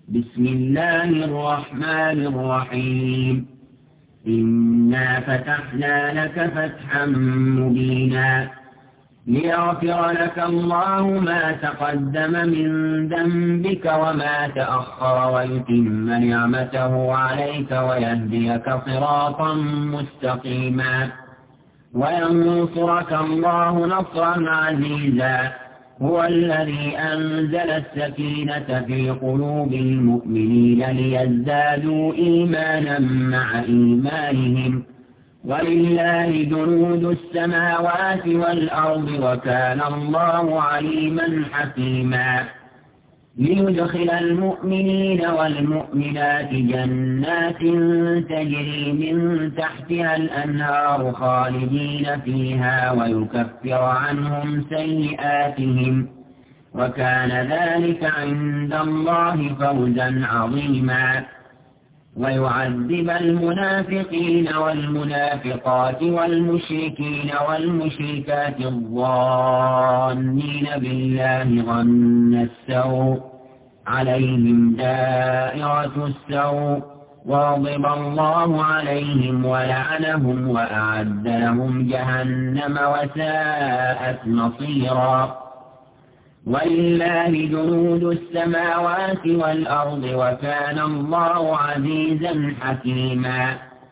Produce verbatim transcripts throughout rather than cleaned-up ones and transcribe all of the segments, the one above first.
بسم الله الرحمن الرحيم. إنا فتحنا لك فتحا مبينا ليغفر لك الله ما تقدم من ذنبك وما تأخر ويتم نعمته عليك ويهديك صراطا مستقيما وينصرك الله نصرا عزيزا. هو الذي أنزل السكينة في قلوب المؤمنين ليزدادوا إيمانا مع إيمانهم ولله جنود السماوات والأرض وكان الله عليما حكيما. ليدخل المؤمنين والمؤمنات جنات تجري من تحتها الأنهار خالدين فيها ويكفر عنهم سيئاتهم وكان ذلك عند الله فوزا عظيما. ويعذب المنافقين والمنافقات والمشركين والمشركات الظانين بالله ظن السوء عليهم دائرة السوء وغضب الله عليهم ولعنهم وأعد لهم جهنم وساءت مصيرا. ولله جنود السماوات والأرض وكان الله عزيزا حكيما.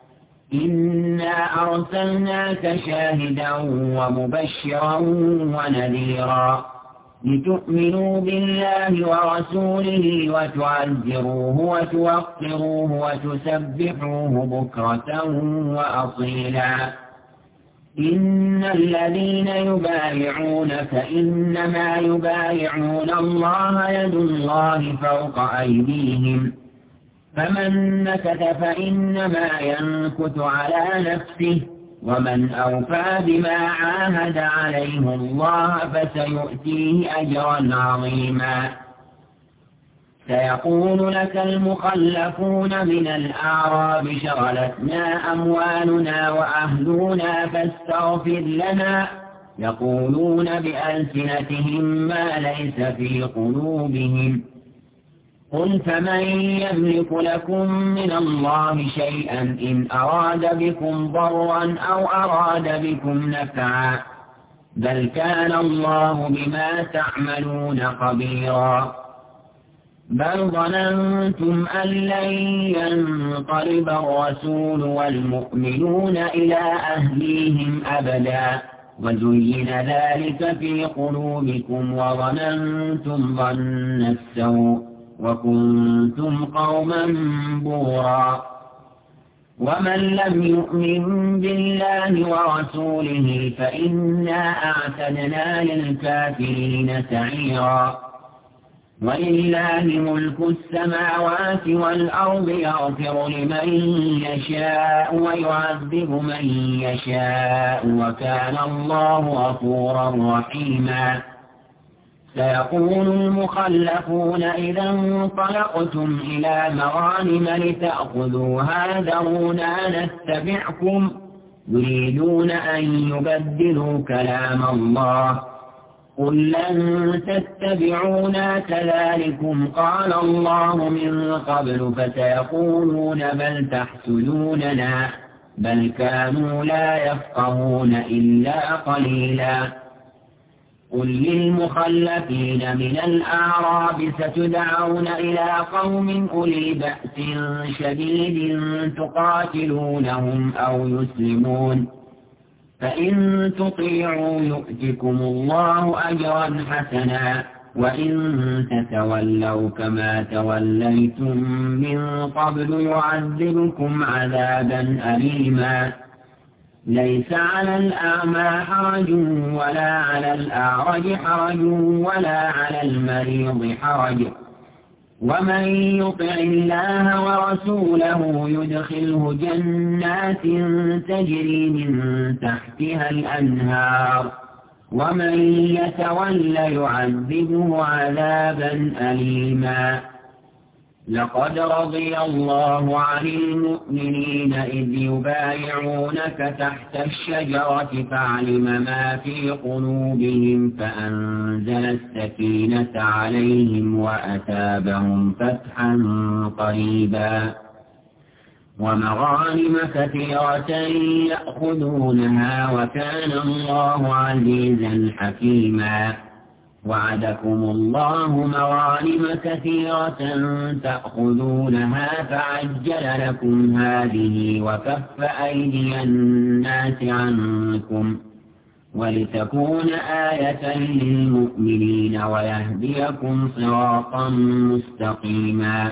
إنا أرسلناك شاهدا ومبشرا ونذيرا لتؤمنوا بالله ورسوله وتعزروه وتوقروه وتسبحوه بكرة وأصيلا. إن الذين يبايعونك إنما يبايعون الله يد الله فوق أيديهم فمن نكث فإنما ينكث على نفسه ومن أوفى بما عاهد عليه الله فسيؤتيه أجرا عظيما. سيقول لك المخلفون من الأعراب شغلتنا أموالنا وأهلنا فاستغفر لنا يقولون بألسنتهم ما ليس في قلوبهم قل فمن يملك لكم من الله شيئا إن أراد بكم ضرا أو أراد بكم نفعا بل كان الله بما تعملون خبيرا. بل ظننتم أن لن ينقلب الرسول والمؤمنون إلى أهليهم أبدا وزين ذلك في قلوبكم وظننتم ظن السوء وكنتم قوما بورا. ومن لم يؤمن بالله ورسوله فإنا أعتدنا للكافرين سعيرا. ولله ملك السماوات والأرض يغفر لمن يشاء ويعذب من يشاء وكان الله غفورا رحيما. سيقول المخلفون إذا انطلقتم إلى مغانم لتأخذوها ذرونا نتبعكم يريدون أن يبدلوا كلام الله قل لن تتبعونا كذلكم قال الله من قبل فسيقولون بل تحسدوننا بل كانوا لا يفقهون إلا قليلا. قل للمخلفين من الأعراب ستدعون إلى قوم أولي بأس شديد تقاتلونهم أو يسلمون فإن تطيعوا يؤتكم الله أجرا حسنا وإن تتولوا كما توليتم من قبل يعذبكم عذابا أليما. ليس على الأعمى حرج ولا على الأعرج حرج ولا على المريض حرج ومن يطع الله ورسوله يدخله جنات تجري من تحتها الأنهار ومن يتول يعذبه عذابا أليما. لقد رضي الله عن المؤمنين إذ يبايعونك تحت الشجرة فعلم ما في قلوبهم فأنزل السكينة عليهم وأتابهم فتحا قريبا ومغانم كثيرة يأخذونها وكان الله عزيزا حكيما وعدكم الله مغانم كثيرة تأخذونها فعجل لكم هذه وكف أيدي الناس عنكم ولتكون آية للمؤمنين ويهديكم صراطا مستقيما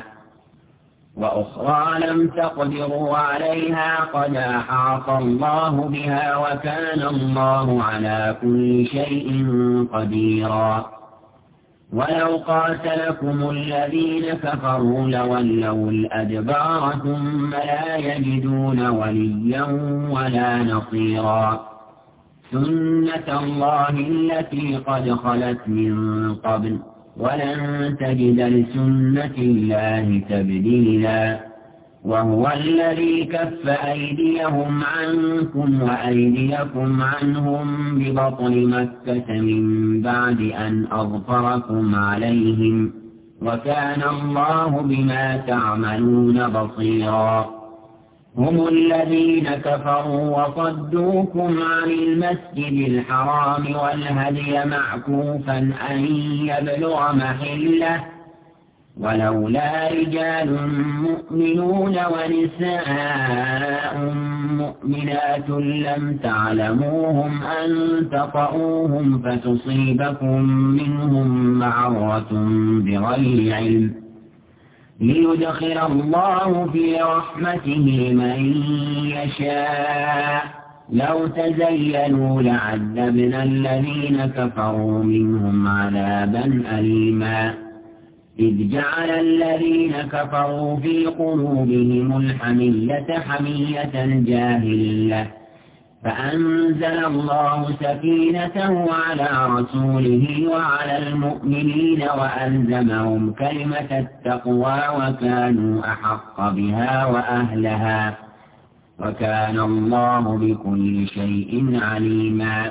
وأخرى لم تقدروا عليها قد أحاط الله بها وكان الله على كل شيء قديرا ولو قاتلكم الذين كفروا لولوا الأدبار ثم لا يجدون وليا ولا نصيرا سنة الله التي قد خلت من قبل ولن تجد لسنة الله تبديلا وهو الذي كف أيديهم عنكم وأيديكم عنهم ببطن مكة من بعد أن أظفركم عليهم وكان الله بما تعملون بصيرا هم الذين كفروا وصدوكم عن المسجد الحرام والهدي معكوفا أن يبلغ محله ولولا رجال مؤمنون ونساء مؤمنات لم تعلموهم أن تطؤوهم فتصيبكم منهم معرة بغير علم ليدخل الله في رحمته من يشاء لو تزينوا لعذبنا الذين كفروا منهم عذابا أليما إذ جعل الذين كفروا في قلوبهم الحمية حمية الجاهلية فأنزل الله سكينته على رسوله وعلى المؤمنين وألزمهم كلمة التقوى وكانوا أحق بها وأهلها وكان الله بكل شيء عليما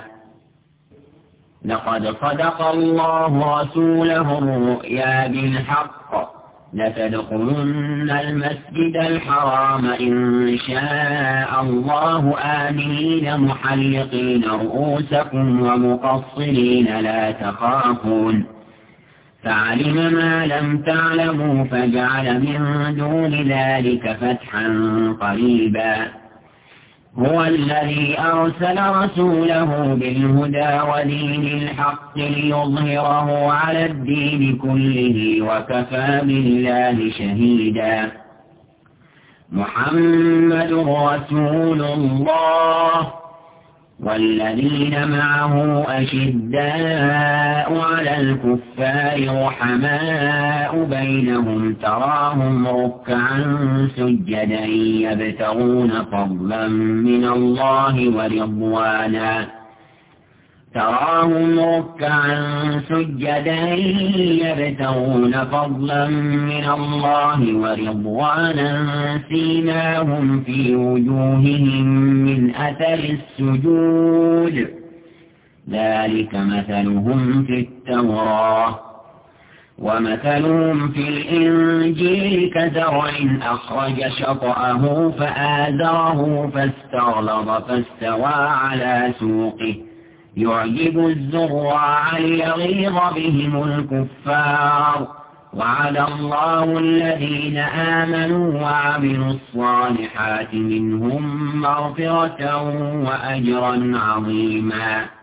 لقد صدق الله رسوله الرؤيا بالحق لتدخلن المسجد الحرام إن شاء الله آمنين محلقين رؤوسكم ومقصرين لا تخافون فعلم ما لم تعلموا فجعل من دون ذلك فتحا قريبا هو الذي أرسل رسوله بالهدى ودين الحق ليظهره على الدين كله وكفى بالله شهيدا محمد رسول الله والذين معه أشداء على الكفار رحماء بينهم تراهم ركعا سجدا يبتغون فضلا من الله ورضوانا تراهم ركعا سجدا يبتغون فضلا من الله ورضوانا سيماهم في وجوههم من أثر السجود ذلك مثلهم في التوراة ومثلهم في الإنجيل كزرع أخرج شطأه فآزره فاستغلظ فاستوى على سوقه يعجب الزراع ليغيظ بهم الكفار وعد الله الذين آمنوا وعملوا الصالحات منهم مغفرة وأجرا عظيما